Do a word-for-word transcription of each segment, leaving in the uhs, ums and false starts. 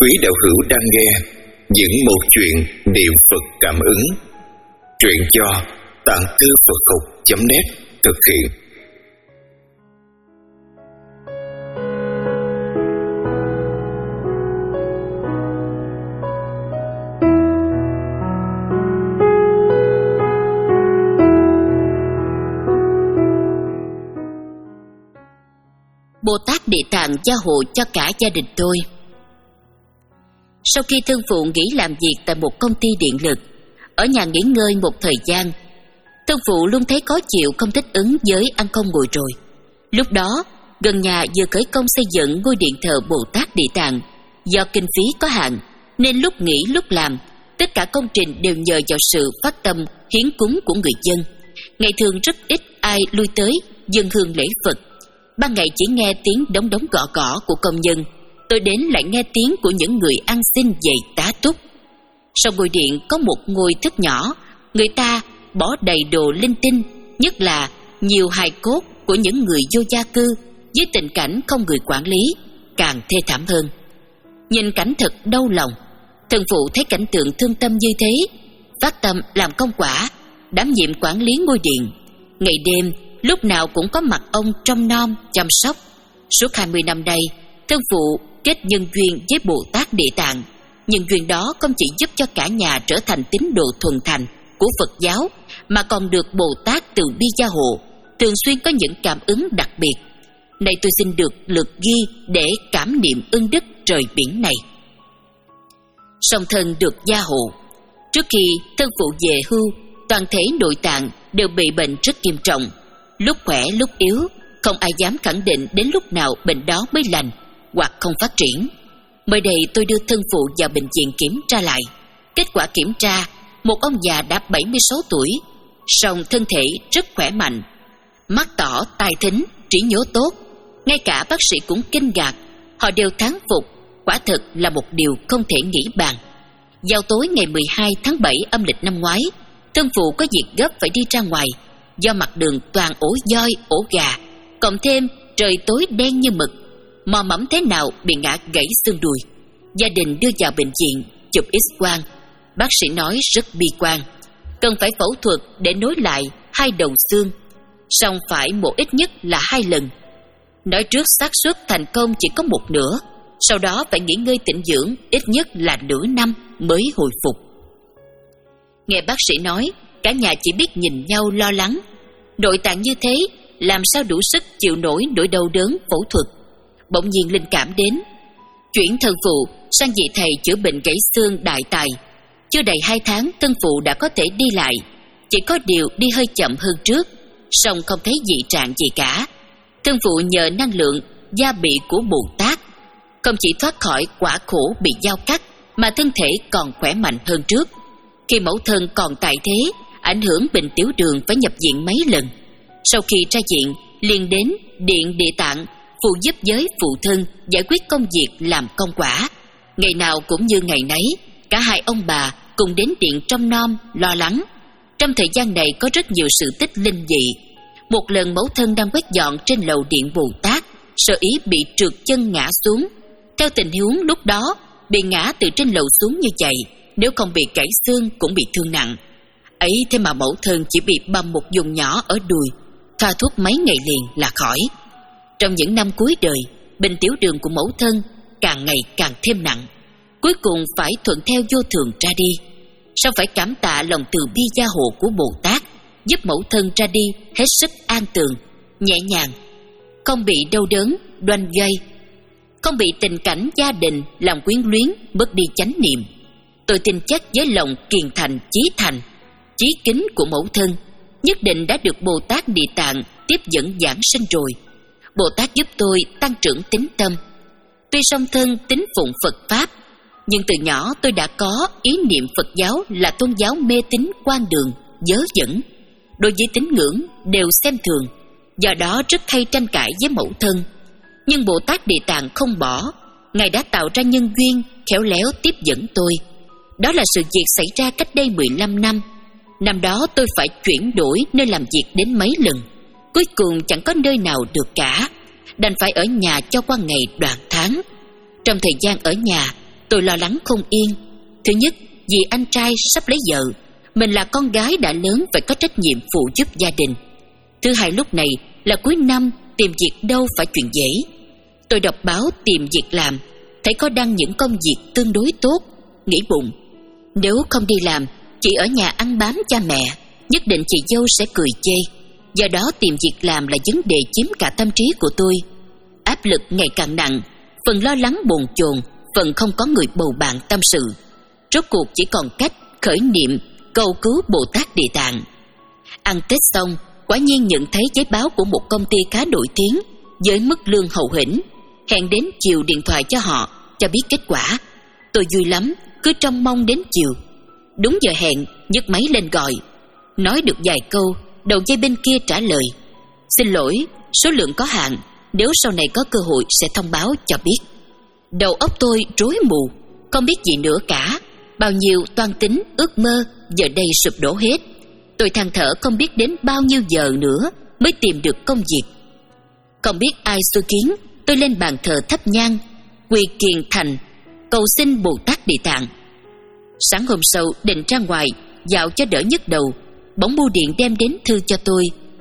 Quý đạo hữu đang nghe những một chuyện niệm Phật cảm ứng. Truyện do tạng thư Phật học chấm net thực hiện. Bồ Tát Địa Tạng gia hộ cho cả gia đình tôi. Sau khi thân phụ nghỉ làm việc tại một công ty điện lực, ở nhà nghỉ ngơi một thời gian, thân phụ luôn thấy khó chịu, không thích ứng với ăn không ngồi rồi. Lúc đó, gần nhà vừa khởi công xây dựng ngôi điện thờ Bồ Tát Địa Tạng. Do kinh phí có hạn, nên lúc nghỉ lúc làm, tất cả công trình đều nhờ vào sự phát tâm hiến cúng của người dân. Ngày thường rất ít ai lui tới dâng hương lễ Phật. Ban ngày chỉ nghe tiếng đóng đóng gõ gõ của công nhân, tôi đến lại nghe tiếng của những người ăn xin về tá túc. Sau ngôi điện có một ngôi thất nhỏ, người ta bỏ đầy đồ linh tinh, nhất là nhiều hài cốt của những người vô gia cư, với tình cảnh không người quản lý, càng thê thảm hơn. Nhìn cảnh thật đau lòng, thân phụ thấy cảnh tượng thương tâm như thế, phát tâm làm công quả, đảm nhiệm quản lý ngôi điện. Ngày đêm lúc nào cũng có mặt ông trông nom chăm sóc. Suốt hai mươi năm nay, thân phụ kết nhân duyên với Bồ Tát Địa Tạng. Nhân duyên đó không chỉ giúp cho cả nhà trở thành tín đồ thuần thành của Phật giáo, mà còn được Bồ Tát từ bi gia hộ, thường xuyên có những cảm ứng đặc biệt. Nay tôi xin được lược ghi để cảm niệm ân đức trời biển này. Song thân được gia hộ. Trước khi thân phụ về hưu, toàn thể nội tạng đều bị bệnh rất nghiêm trọng, lúc khỏe lúc yếu, không ai dám khẳng định đến lúc nào bệnh đó mới lành hoặc không phát triển. Mới đây tôi đưa thân phụ vào bệnh viện kiểm tra lại. Kết quả kiểm tra, một ông già đã bảy mươi sáu tuổi, song thân thể rất khỏe mạnh, mắt tỏ, tai thính, trí nhớ tốt. Ngay cả bác sĩ cũng kinh ngạc, họ đều thán phục, quả thực là một điều không thể nghĩ bàn. Vào tối ngày mười hai tháng bảy âm lịch năm ngoái, thân phụ có việc gấp phải đi ra ngoài. Do mặt đường toàn ổ voi, ổ gà, cộng thêm trời tối đen như mực, mò mẫm thế nào bị ngã gãy xương đùi. Gia đình đưa vào bệnh viện chụp X-quang. Bác sĩ nói rất bi quan, cần phải phẫu thuật để nối lại hai đầu xương, song phải mổ ít nhất là hai lần. Nói trước xác suất thành công chỉ có một nửa, sau đó phải nghỉ ngơi tĩnh dưỡng ít nhất là nửa năm mới hồi phục. Nghe bác sĩ nói, cả nhà chỉ biết nhìn nhau lo lắng. Nội tạng như thế, làm sao đủ sức chịu nổi nỗi đau đớn phẫu thuật. Bỗng nhiên linh cảm đến, chuyển thân phụ sang vị thầy chữa bệnh gãy xương đại tài. Chưa đầy hai tháng, thân phụ đã có thể đi lại, chỉ có điều đi hơi chậm hơn trước, song không thấy dị trạng gì cả. Thân phụ nhờ năng lượng gia bị của Bồ Tát, không chỉ thoát khỏi quả khổ bị dao cắt, mà thân thể còn khỏe mạnh hơn trước. Khi mẫu thân còn tại thế, ảnh hưởng bệnh tiểu đường phải nhập viện mấy lần. Sau khi ra viện, liền đến điện Địa Tạng phụ giúp với phụ thân giải quyết công việc làm công quả. Ngày nào cũng như ngày nấy, cả hai ông bà cùng đến điện trông nom lo lắng. Trong thời gian này có rất nhiều sự tích linh dị. Một lần mẫu thân đang quét dọn trên lầu điện Bồ Tát, sơ ý bị trượt chân ngã xuống. Theo tình huống lúc đó, bị ngã từ trên lầu xuống như vậy, nếu không bị gãy xương cũng bị thương nặng. Ấy thế mà mẫu thân chỉ bị bầm một vùng nhỏ ở đùi, thoa thuốc mấy ngày liền là khỏi. Trong những năm cuối đời, bệnh tiểu đường của mẫu thân càng ngày càng thêm nặng, cuối cùng phải thuận theo vô thường ra đi. Sao phải cảm tạ lòng từ bi gia hộ của Bồ Tát, giúp mẫu thân ra đi hết sức an tường, nhẹ nhàng, không bị đau đớn, đoanh gây, không bị tình cảnh gia đình làm quyến luyến, mất đi chánh niệm. Tôi tin chắc với lòng kiền thành, chí thành, chí kính của mẫu thân, nhất định đã được Bồ Tát Địa Tạng tiếp dẫn giảng sinh rồi. Bồ Tát giúp tôi tăng trưởng tín tâm. Tuy song thân tín phụng Phật Pháp, nhưng từ nhỏ tôi đã có ý niệm Phật giáo là tôn giáo mê tín quan đường, dớ dẫn. Đối với tín ngưỡng đều xem thường, do đó rất hay tranh cãi với mẫu thân. Nhưng Bồ Tát Địa Tạng không bỏ, Ngài đã tạo ra nhân duyên, khéo léo tiếp dẫn tôi. Đó là sự việc xảy ra cách đây mười lăm năm. Năm đó tôi phải chuyển đổi nơi làm việc đến mấy lần, cuối cùng chẳng có nơi nào được cả, đành phải ở nhà cho qua ngày đoạn tháng. Trong thời gian ở nhà, tôi lo lắng không yên. Thứ nhất, vì anh trai sắp lấy vợ, mình là con gái đã lớn phải có trách nhiệm phụ giúp gia đình. Thứ hai, lúc này là cuối năm, tìm việc đâu phải chuyện dễ. Tôi đọc báo tìm việc làm, thấy có đăng những công việc tương đối tốt, nghĩ bụng, nếu không đi làm, chỉ ở nhà ăn bám cha mẹ, nhất định chị dâu sẽ cười chê. Do đó tìm việc làm là vấn đề chiếm cả tâm trí của tôi. Áp lực ngày càng nặng, phần lo lắng bồn chồn, phần không có người bầu bạn tâm sự. Rốt cuộc chỉ còn cách khởi niệm cầu cứu Bồ Tát Địa Tạng. Ăn Tết xong, quả nhiên nhận thấy giấy báo của một công ty khá nổi tiếng với mức lương hậu hĩnh. Hẹn đến chiều điện thoại cho họ, cho biết kết quả. Tôi vui lắm, cứ trông mong đến chiều. Đúng giờ hẹn, nhấc máy lên gọi. Nói được vài câu, đầu dây bên kia trả lời: xin lỗi, số lượng có hạn, nếu sau này có cơ hội sẽ thông báo cho biết. Đầu óc tôi rối mù, không biết gì nữa cả. Bao nhiêu toan tính, ước mơ giờ đây sụp đổ hết. Tôi than thở không biết đến bao nhiêu giờ nữa mới tìm được công việc. Không biết ai xui kiến, tôi lên bàn thờ thắp nhang, quỳ kiền thành, cầu xin Bồ Tát Địa Tạng. Sáng hôm sau định ra ngoài dạo cho đỡ nhức đầu, bỗng bưu điện đem đến thư cho tôi.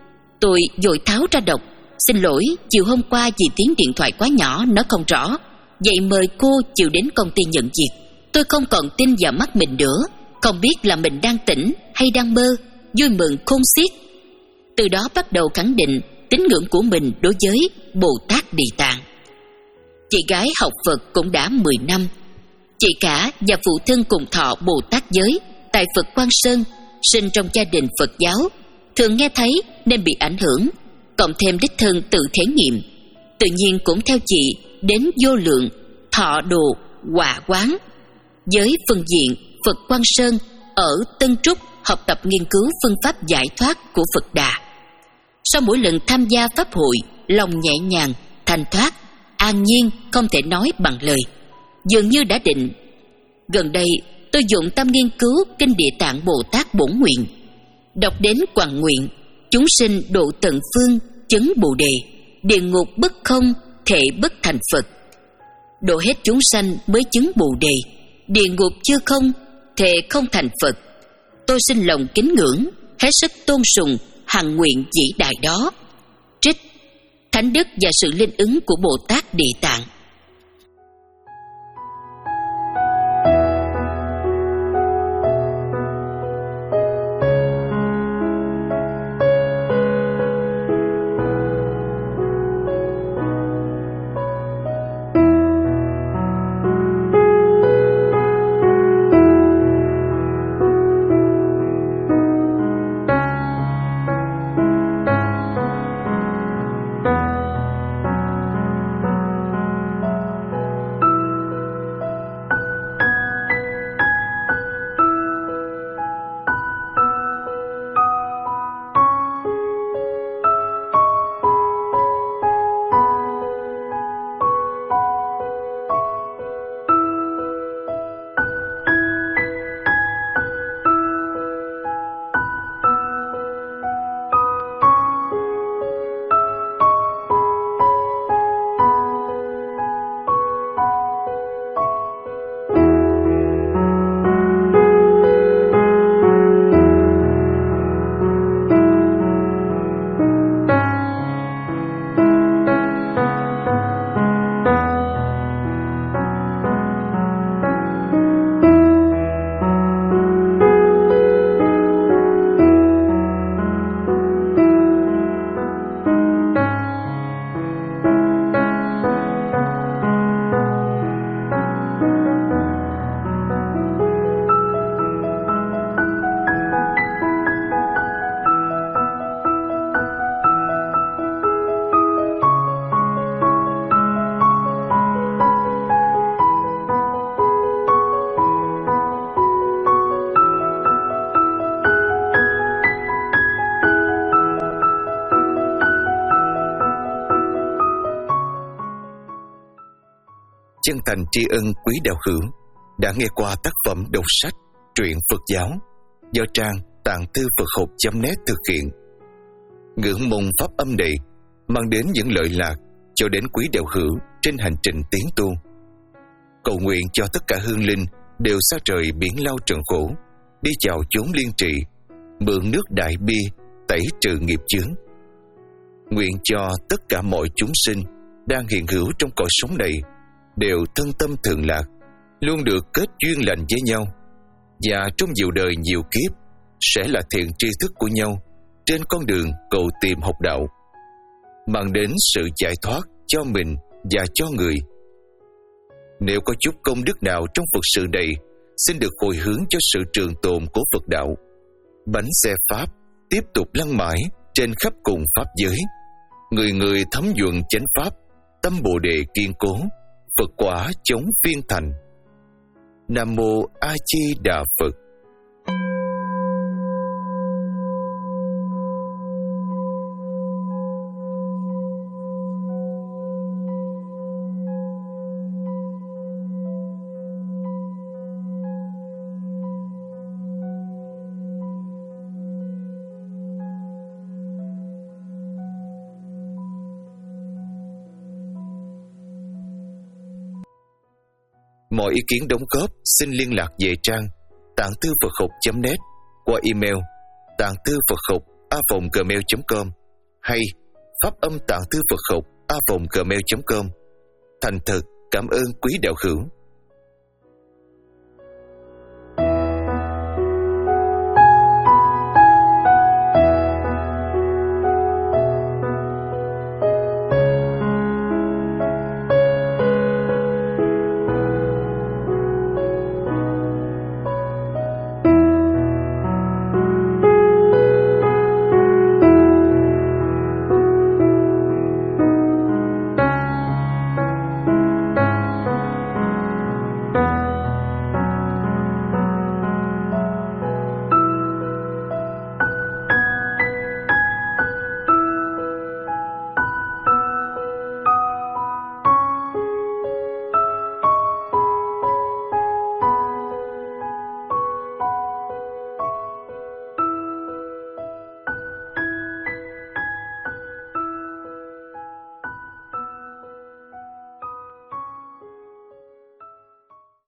Tôi vội tháo ra đọc: xin lỗi, chiều hôm qua vì tiếng điện thoại quá nhỏ nói không rõ, vậy mời cô chiều đến công ty nhận việc. Tôi không còn tin vào mắt mình nữa, không biết là mình đang tỉnh hay đang mơ, vui mừng khôn xiết. Từ đó bắt đầu khẳng định tín ngưỡng của mình đối với Bồ Tát Địa Tạng. Chị gái học Phật cũng đã mười năm. Chị cả và phụ thân cùng thọ Bồ Tát giới tại Phật Quang Sơn, sinh trong gia đình Phật giáo, thường nghe thấy nên bị ảnh hưởng, cộng thêm đích thân tự thể nghiệm, tự nhiên cũng theo chị đến vô lượng thọ đồ Hòa Quán. Với phương diện Phật Quang Sơn ở Tân Trúc học tập nghiên cứu phương pháp giải thoát của Phật Đà. Sau mỗi lần tham gia pháp hội, lòng nhẹ nhàng, thanh thoát, an nhiên không thể nói bằng lời, dường như đã định. Gần đây tôi dụng tâm nghiên cứu kinh Địa Tạng Bồ Tát Bổn Nguyện, đọc đến quằn nguyện: chúng sinh độ tận phương chứng Bồ Đề, địa ngục bất không thể bất thành Phật. Độ hết chúng sanh mới chứng Bồ Đề, địa ngục chưa không thể không thành Phật. Tôi sinh lòng kính ngưỡng, hết sức tôn sùng hằng nguyện vĩ đại đó. Trích Thánh đức và sự linh ứng của Bồ Tát Địa Tạng. Chân thành tri ân quý đạo hữu đã nghe qua tác phẩm đọc sách truyện Phật giáo do trang tạng thư Phật học chấm net thực hiện. Ngưỡng mong pháp âm này mang đến những lợi lạc cho đến quý đạo hữu trên hành trình tiến tu. cầu nguyện cho tất cả hương linh đều xa trời biển lao trần khổ, đi chào chốn liên trị, mượn nước đại bi tẩy trừ nghiệp chướng. Nguyện cho tất cả mọi chúng sinh đang hiện hữu trong cõi sống này đều thân tâm thường lạc, luôn được kết duyên lành với nhau, và trong nhiều đời nhiều kiếp sẽ là thiện tri thức của nhau trên con đường cầu tìm học đạo, mang đến sự giải thoát cho mình và cho người. Nếu có chút công đức nào trong Phật sự này, xin được hồi hướng cho sự trường tồn của Phật đạo. Bánh xe Pháp tiếp tục lăn mãi trên khắp cùng Pháp giới, người người thấm nhuần chánh Pháp, tâm Bồ Đề kiên cố, Phật quả chống viên thành. Nam Mô A Di Đà Phật. Mọi ý kiến đóng góp xin liên lạc về trang tạng thư Phật học chấm net qua email tạng thư Phật học a còng gmail chấm com hay pháp âm tạng thư Phật học a còng gmail chấm com. Thành thật cảm ơn quý đạo hữu.